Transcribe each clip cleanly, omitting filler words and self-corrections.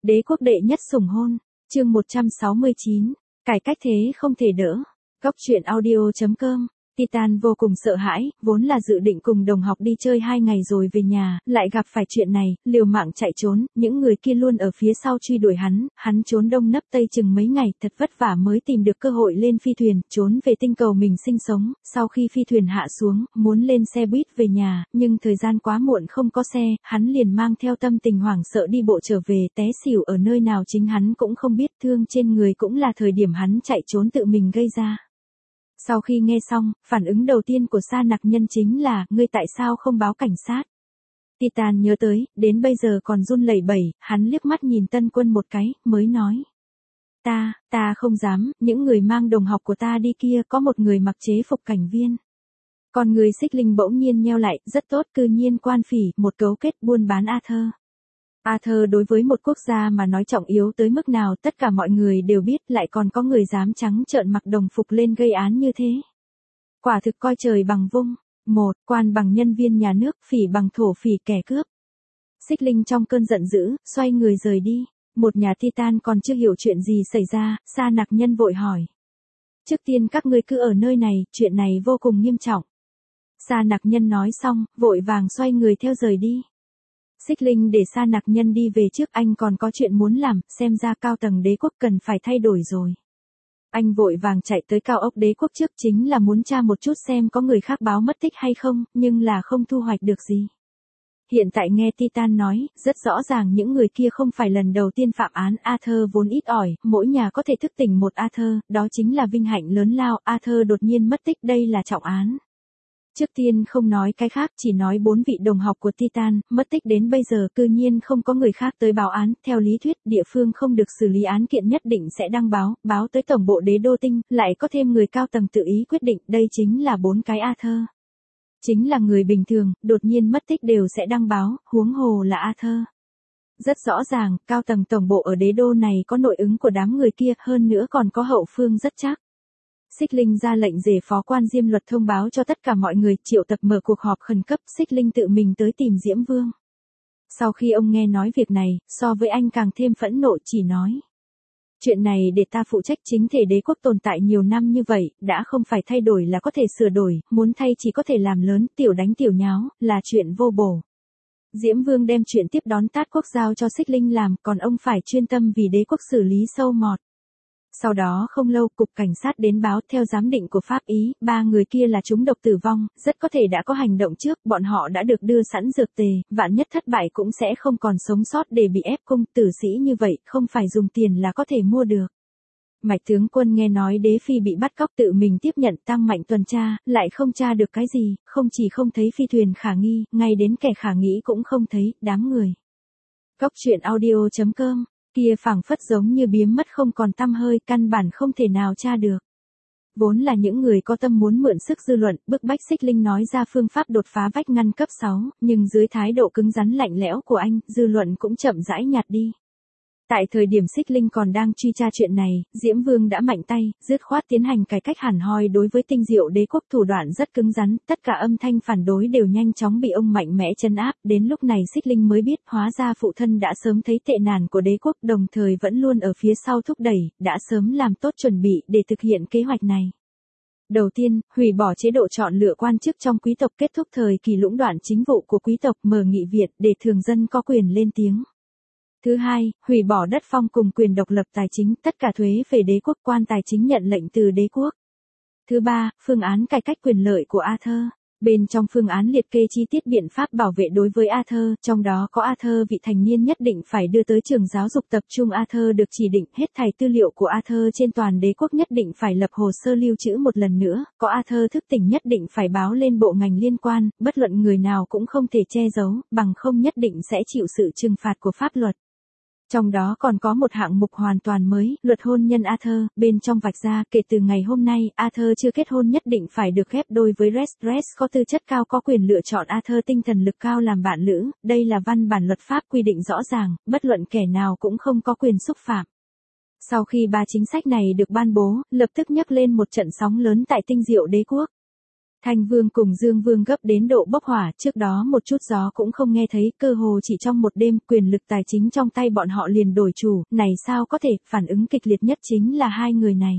Đế quốc đệ nhất sủng hôn, chương 169, cải cách thế không thể đỡ. Góc truyện audio.com. Titan vô cùng sợ hãi, vốn là dự định cùng đồng học đi chơi 2 ngày rồi về nhà, lại gặp phải chuyện này, liều mạng chạy trốn, những người kia luôn ở phía sau truy đuổi hắn trốn đông nấp tây chừng mấy ngày, thật vất vả mới tìm được cơ hội lên phi thuyền, trốn về tinh cầu mình sinh sống, sau khi phi thuyền hạ xuống, muốn lên xe buýt về nhà, nhưng thời gian quá muộn không có xe, hắn liền mang theo tâm tình hoảng sợ đi bộ trở về, té xỉu ở nơi nào chính hắn cũng không biết, thương trên người cũng là thời điểm hắn chạy trốn tự mình gây ra. Sau khi nghe xong, phản ứng đầu tiên của Sa Nặc Nhân chính là, ngươi tại sao không báo cảnh sát? Titan nhớ tới, đến bây giờ còn run lẩy bẩy, hắn liếc mắt nhìn Tân Quân một cái, mới nói. Ta không dám, những người mang đồng học của ta đi kia có một người mặc chế phục cảnh viên. Còn người Xích Linh bỗng nhiên nheo lại, rất tốt, cư nhiên quan phỉ, một cấu kết buôn bán Arthur. Arthur đối với một quốc gia mà nói trọng yếu tới mức nào tất cả mọi người đều biết, lại còn có người dám trắng trợn mặc đồng phục lên gây án như thế. Quả thực coi trời bằng vung. Một, quan bằng nhân viên nhà nước, phỉ bằng thổ phỉ kẻ cướp. Xích Linh trong cơn giận dữ, xoay người rời đi. Một nhà Titan còn chưa hiểu chuyện gì xảy ra, Sa Nặc Nhân vội hỏi. Trước tiên các ngươi cứ ở nơi này, chuyện này vô cùng nghiêm trọng. Sa Nặc Nhân nói xong, vội vàng xoay người theo rời đi. Xích Linh để Sa Nặc Nhân đi về trước, anh còn có chuyện muốn làm, xem ra cao tầng đế quốc cần phải thay đổi rồi. Anh vội vàng chạy tới cao ốc đế quốc trước, chính là muốn tra một chút xem có người khác báo mất tích hay không, nhưng là không thu hoạch được gì. Hiện tại nghe Titan nói, rất rõ ràng những người kia không phải lần đầu tiên phạm án. Arthur vốn ít ỏi, mỗi nhà có thể thức tỉnh một Arthur, đó chính là vinh hạnh lớn lao. Arthur đột nhiên mất tích, đây là trọng án. Trước tiên không nói cái khác, chỉ nói 4 vị đồng học của Titan, mất tích đến bây giờ cư nhiên không có người khác tới báo án, theo lý thuyết địa phương không được xử lý án kiện nhất định sẽ đăng báo tới tổng bộ đế đô tinh, lại có thêm người cao tầng tự ý quyết định, đây chính là 4 cái Arthur. Chính là người bình thường, đột nhiên mất tích đều sẽ đăng báo, huống hồ là Arthur. Rất rõ ràng, cao tầng tổng bộ ở đế đô này có nội ứng của đám người kia, hơn nữa còn có hậu phương rất chắc. Xích Linh ra lệnh rể phó quan Diêm Luật thông báo cho tất cả mọi người, triệu tập mở cuộc họp khẩn cấp, Xích Linh tự mình tới tìm Diễm Vương. Sau khi ông nghe nói việc này, so với anh càng thêm phẫn nộ, chỉ nói. Chuyện này để ta phụ trách, chính thể đế quốc tồn tại nhiều năm như vậy, đã không phải thay đổi là có thể sửa đổi, muốn thay chỉ có thể làm lớn, tiểu đánh tiểu nháo, là chuyện vô bổ. Diễm Vương đem chuyện tiếp đón tát quốc giao cho Xích Linh làm, còn ông phải chuyên tâm vì đế quốc xử lý sâu mọt. Sau đó không lâu, cục cảnh sát đến báo, theo giám định của Pháp Ý, 3 người kia là trúng độc tử vong, rất có thể đã có hành động trước, bọn họ đã được đưa sẵn dược tề, vạn nhất thất bại cũng sẽ không còn sống sót để bị ép cung, tử sĩ như vậy, không phải dùng tiền là có thể mua được. Mạch tướng quân nghe nói đế phi bị bắt cóc tự mình tiếp nhận, tăng mạnh tuần tra, lại không tra được cái gì, không chỉ không thấy phi thuyền khả nghi, ngay đến kẻ khả nghĩ cũng không thấy, đám người. Góc truyện audio.com. Kia phảng phất giống như biến mất không còn tăm hơi, căn bản không thể nào tra được. Vốn là những người có tâm muốn mượn sức dư luận, bức bách Xích Linh nói ra phương pháp đột phá vách ngăn cấp 6, nhưng dưới thái độ cứng rắn lạnh lẽo của anh, dư luận cũng chậm rãi nhạt đi. Tại thời điểm Xích Linh còn đang truy tra chuyện này, Diễm Vương đã mạnh tay, dứt khoát tiến hành cải cách hẳn hoi đối với Tinh Diệu đế quốc, thủ đoạn rất cứng rắn, tất cả âm thanh phản đối đều nhanh chóng bị ông mạnh mẽ trấn áp, đến lúc này Xích Linh mới biết, hóa ra phụ thân đã sớm thấy tệ nàn của đế quốc, đồng thời vẫn luôn ở phía sau thúc đẩy, đã sớm làm tốt chuẩn bị để thực hiện kế hoạch này. Đầu tiên, hủy bỏ chế độ chọn lựa quan chức trong quý tộc, kết thúc thời kỳ lũng đoạn chính vụ của quý tộc, mở nghị viện để thường dân có quyền lên tiếng. Thứ hai, hủy bỏ đất phong cùng quyền độc lập tài chính, tất cả thuế về đế quốc, quan tài chính nhận lệnh từ đế quốc. Thứ ba, phương án cải cách quyền lợi của Arthur. Bên trong phương án liệt kê chi tiết biện pháp bảo vệ đối với Arthur, trong đó có Arthur vị thành niên nhất định phải đưa tới trường giáo dục tập trung, Arthur được chỉ định, hết thảy tư liệu của Arthur trên toàn đế quốc nhất định phải lập hồ sơ lưu trữ một lần nữa, có Arthur thức tỉnh nhất định phải báo lên bộ ngành liên quan, bất luận người nào cũng không thể che giấu, bằng không nhất định sẽ chịu sự trừng phạt của pháp luật. Trong đó còn có một hạng mục hoàn toàn mới, luật hôn nhân Arthur, bên trong vạch ra, kể từ ngày hôm nay, Arthur chưa kết hôn nhất định phải được ghép đôi với Res có tư chất cao, có quyền lựa chọn Arthur tinh thần lực cao làm bạn lữ, đây là văn bản luật pháp quy định rõ ràng, bất luận kẻ nào cũng không có quyền xúc phạm. Sau khi 3 chính sách này được ban bố, lập tức nhấc lên một trận sóng lớn tại Tinh Diệu đế quốc. Thanh Vương cùng Dương Vương gấp đến độ bốc hỏa, trước đó một chút gió cũng không nghe thấy, cơ hồ chỉ trong một đêm, quyền lực tài chính trong tay bọn họ liền đổi chủ, này sao có thể, phản ứng kịch liệt nhất chính là hai người này.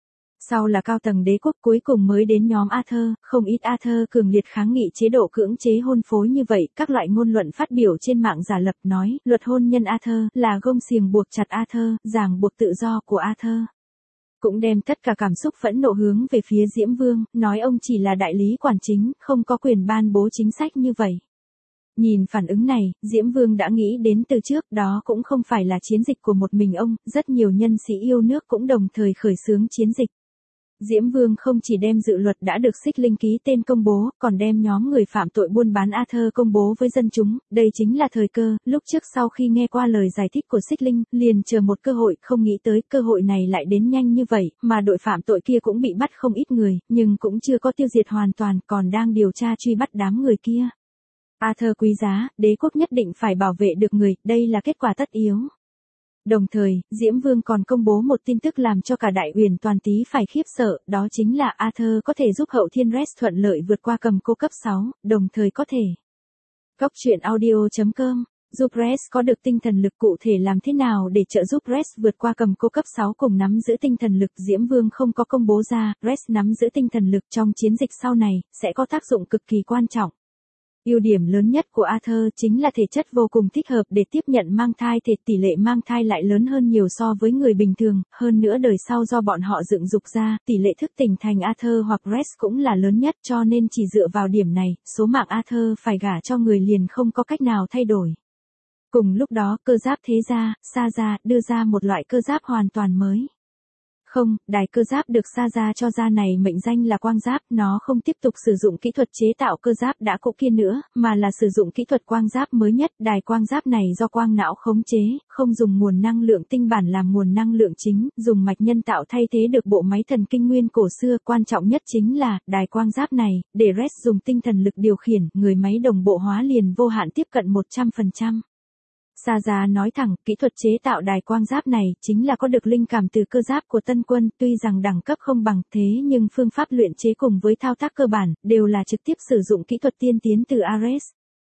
Sau là cao tầng đế quốc, cuối cùng mới đến nhóm Arthur, không ít Arthur cường liệt kháng nghị chế độ cưỡng chế hôn phối như vậy, các loại ngôn luận phát biểu trên mạng giả lập nói, luật hôn nhân Arthur là gông xiềng buộc chặt Arthur, ràng buộc tự do của Arthur. Cũng đem tất cả cảm xúc phẫn nộ hướng về phía Diễm Vương, nói ông chỉ là đại lý quản chính, không có quyền ban bố chính sách như vậy. Nhìn phản ứng này, Diễm Vương đã nghĩ đến từ trước, đó cũng không phải là chiến dịch của một mình ông, rất nhiều nhân sĩ yêu nước cũng đồng thời khởi xướng chiến dịch. Diễm Vương không chỉ đem dự luật đã được Xích Linh ký tên công bố, còn đem nhóm người phạm tội buôn bán Arthur công bố với dân chúng, đây chính là thời cơ, lúc trước sau khi nghe qua lời giải thích của Xích Linh, liền chờ một cơ hội, không nghĩ tới cơ hội này lại đến nhanh như vậy, mà đội phạm tội kia cũng bị bắt không ít người, nhưng cũng chưa có tiêu diệt hoàn toàn, còn đang điều tra truy bắt đám người kia. Arthur quý giá, đế quốc nhất định phải bảo vệ được người, đây là kết quả tất yếu. Đồng thời, Diễm Vương còn công bố một tin tức làm cho cả đại uyển toàn tý phải khiếp sợ, đó chính là Arthur có thể giúp Hậu Thiên Res thuận lợi vượt qua cầm cô cấp 6, đồng thời có thể. Góc truyện audio.com, giúp Res có được tinh thần lực cụ thể làm thế nào để trợ giúp Res vượt qua cầm cô cấp 6 cùng nắm giữ tinh thần lực Diễm Vương không có công bố ra, Res nắm giữ tinh thần lực trong chiến dịch sau này, sẽ có tác dụng cực kỳ quan trọng. Ưu điểm lớn nhất của Arthur chính là thể chất vô cùng thích hợp để tiếp nhận mang thai tỷ lệ mang thai lại lớn hơn nhiều so với người bình thường, hơn nữa đời sau do bọn họ dựng dục ra, tỷ lệ thức tỉnh thành Arthur hoặc Res cũng là lớn nhất cho nên chỉ dựa vào điểm này, số mạng Arthur phải gả cho người liền không có cách nào thay đổi. Cùng lúc đó, cơ giáp thế gia, Sa gia, đưa ra một loại cơ giáp hoàn toàn mới. Không, đài cơ giáp được Sa gia cho ra này mệnh danh là quang giáp, nó không tiếp tục sử dụng kỹ thuật chế tạo cơ giáp đã cũ kia nữa, mà là sử dụng kỹ thuật quang giáp mới nhất. Đài quang giáp này do quang não khống chế, không dùng nguồn năng lượng tinh bản làm nguồn năng lượng chính, dùng mạch nhân tạo thay thế được bộ máy thần kinh nguyên cổ xưa. Quan trọng nhất chính là, đài quang giáp này, để Res dùng tinh thần lực điều khiển, người máy đồng bộ hóa liền vô hạn tiếp cận 100%. Sa gia nói thẳng, kỹ thuật chế tạo đài quang giáp này chính là có được linh cảm từ cơ giáp của Tân Quân, tuy rằng đẳng cấp không bằng thế nhưng phương pháp luyện chế cùng với thao tác cơ bản, đều là trực tiếp sử dụng kỹ thuật tiên tiến từ Ares.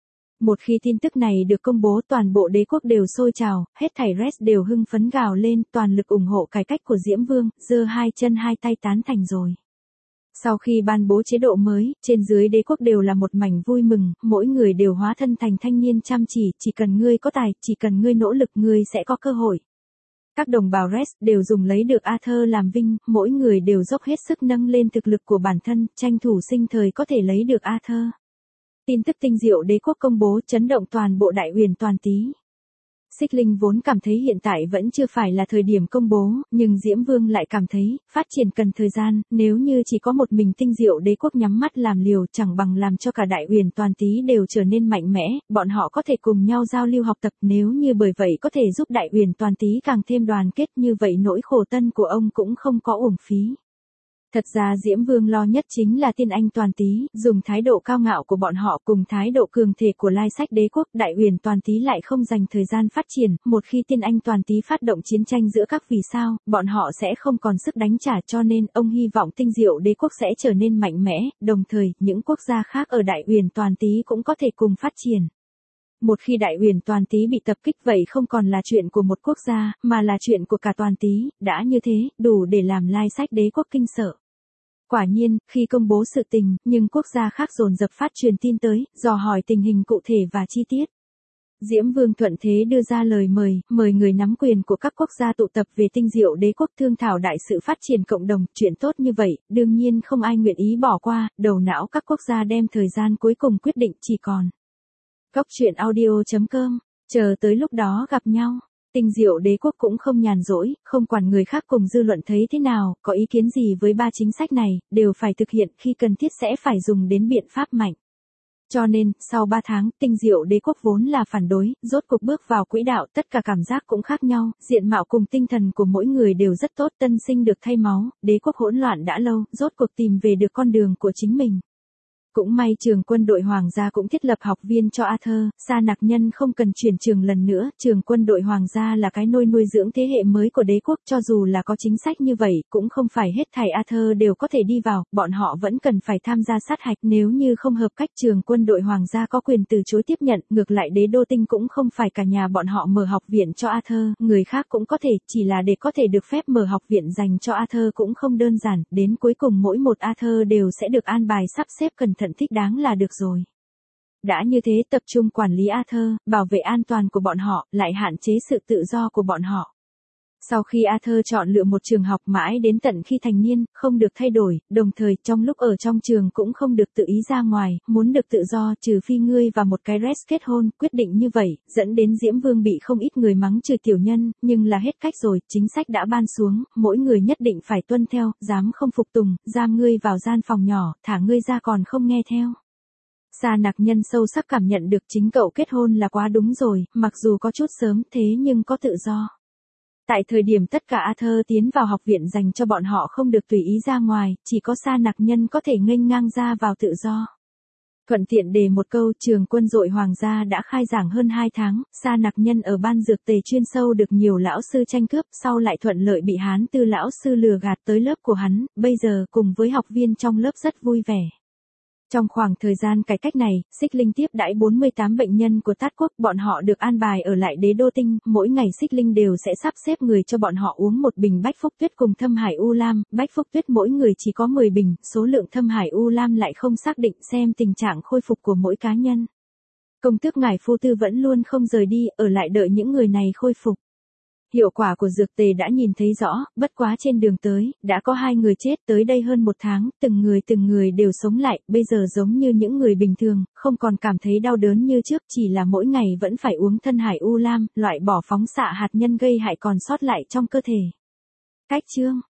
Một khi tin tức này được công bố toàn bộ đế quốc đều sôi trào, hết thảy Res đều hưng phấn gào lên, toàn lực ủng hộ cải cách của Diễm Vương, giơ hai chân hai tay tán thành rồi. Sau khi ban bố chế độ mới, trên dưới đế quốc đều là một mảnh vui mừng, mỗi người đều hóa thân thành thanh niên chăm chỉ cần ngươi có tài, chỉ cần ngươi nỗ lực ngươi sẽ có cơ hội. Các đồng bào Res đều dùng lấy được Arthur làm vinh, mỗi người đều dốc hết sức nâng lên thực lực của bản thân, tranh thủ sinh thời có thể lấy được Arthur. Tin tức tinh diệu đế quốc công bố chấn động toàn bộ đại uyển toàn tý. Xích Linh vốn cảm thấy hiện tại vẫn chưa phải là thời điểm công bố, nhưng Diễm Vương lại cảm thấy, phát triển cần thời gian, nếu như chỉ có một mình tinh diệu đế quốc nhắm mắt làm liều chẳng bằng làm cho cả đại uyển toàn tý đều trở nên mạnh mẽ, bọn họ có thể cùng nhau giao lưu học tập nếu như bởi vậy có thể giúp đại uyển toàn tý càng thêm đoàn kết như vậy nỗi khổ tân của ông cũng không có uổng phí. Thật ra Diễm Vương lo nhất chính là Tiên Anh toàn tý, dùng thái độ cao ngạo của bọn họ cùng thái độ cường thể của lai sách đế quốc, đại uyển toàn tý lại không dành thời gian phát triển, một khi Tiên Anh toàn tý phát động chiến tranh giữa các vì sao, bọn họ sẽ không còn sức đánh trả cho nên ông hy vọng tinh diệu đế quốc sẽ trở nên mạnh mẽ, đồng thời những quốc gia khác ở đại uyển toàn tý cũng có thể cùng phát triển. Một khi đại uyển toàn tý bị tập kích vậy không còn là chuyện của một quốc gia, mà là chuyện của cả toàn tý, đã như thế, đủ để làm lai sách đế quốc kinh sợ. Quả nhiên, khi công bố sự tình, nhưng quốc gia khác dồn dập phát truyền tin tới, dò hỏi tình hình cụ thể và chi tiết. Diễm Vương thuận thế đưa ra lời mời người nắm quyền của các quốc gia tụ tập về tinh diệu đế quốc thương thảo đại sự phát triển cộng đồng, chuyện tốt như vậy, đương nhiên không ai nguyện ý bỏ qua, đầu não các quốc gia đem thời gian cuối cùng quyết định chỉ còn. Góc truyện audio.com, chờ tới lúc đó gặp nhau. Tinh diệu đế quốc cũng không nhàn rỗi, không quản người khác cùng dư luận thấy thế nào, có ý kiến gì với ba chính sách này, đều phải thực hiện, khi cần thiết sẽ phải dùng đến biện pháp mạnh. Cho nên, sau 3 tháng, tinh diệu đế quốc vốn là phản đối, rốt cuộc bước vào quỹ đạo, tất cả cảm giác cũng khác nhau, diện mạo cùng tinh thần của mỗi người đều rất tốt, tân sinh được thay máu, đế quốc hỗn loạn đã lâu, rốt cuộc tìm về được con đường của chính mình. Cũng may trường quân đội hoàng gia cũng thiết lập học viên cho Arthur, Sa Nặc Nhân không cần chuyển trường lần nữa, trường quân đội hoàng gia là cái nôi nuôi dưỡng thế hệ mới của đế quốc, cho dù là có chính sách như vậy, cũng không phải hết thảy Arthur đều có thể đi vào, bọn họ vẫn cần phải tham gia sát hạch, nếu như không hợp cách trường quân đội hoàng gia có quyền từ chối tiếp nhận, ngược lại đế đô tinh cũng không phải cả nhà bọn họ mở học viện cho Arthur, người khác cũng có thể, chỉ là để có thể được phép mở học viện dành cho Arthur cũng không đơn giản, đến cuối cùng mỗi một Arthur đều sẽ được an bài sắp xếp cẩn thận thích đáng là được rồi. Đã như thế tập trung quản lý Arthur, bảo vệ an toàn của bọn họ, lại hạn chế sự tự do của bọn họ. Sau khi Arthur chọn lựa một trường học mãi đến tận khi thành niên, không được thay đổi, đồng thời trong lúc ở trong trường cũng không được tự ý ra ngoài, muốn được tự do trừ phi ngươi và một cái Rex kết hôn, quyết định như vậy, dẫn đến Diễm Vương bị không ít người mắng trừ tiểu nhân, nhưng là hết cách rồi, chính sách đã ban xuống, mỗi người nhất định phải tuân theo, dám không phục tùng, giam ngươi vào gian phòng nhỏ, thả ngươi ra còn không nghe theo. Sa Nặc Nhân sâu sắc cảm nhận được chính cậu kết hôn là quá đúng rồi, mặc dù có chút sớm thế nhưng có tự do. Tại thời điểm tất cả Arthur tiến vào học viện dành cho bọn họ không được tùy ý ra ngoài, chỉ có Sa Nặc Nhân có thể nghênh ngang ra vào tự do. Thuận tiện đề một câu, trường quân đội hoàng gia đã khai giảng hơn 2 tháng, Sa Nặc Nhân ở ban dược tề chuyên sâu được nhiều lão sư tranh cướp, sau lại thuận lợi bị Hán Tư lão sư lừa gạt tới lớp của hắn, bây giờ cùng với học viên trong lớp rất vui vẻ. Trong khoảng thời gian cải cách này, Xích Linh tiếp đãi 48 bệnh nhân của Tát Quốc, bọn họ được an bài ở lại đế đô tinh, mỗi ngày Xích Linh đều sẽ sắp xếp người cho bọn họ uống một bình Bách Phúc Tuyết cùng Thâm Hải U Lam, Bách Phúc Tuyết mỗi người chỉ có 10 bình, số lượng Thâm Hải U Lam lại không xác định xem tình trạng khôi phục của mỗi cá nhân. Công tước ngài phu tư vẫn luôn không rời đi, ở lại đợi những người này khôi phục. Hiệu quả của dược tề đã nhìn thấy rõ, bất quá trên đường tới, đã có 2 người chết tới đây hơn 1 tháng, từng người đều sống lại, bây giờ giống như những người bình thường, không còn cảm thấy đau đớn như trước, chỉ là mỗi ngày vẫn phải uống Thân Hải U Lam, loại bỏ phóng xạ hạt nhân gây hại còn sót lại trong cơ thể. Cách chương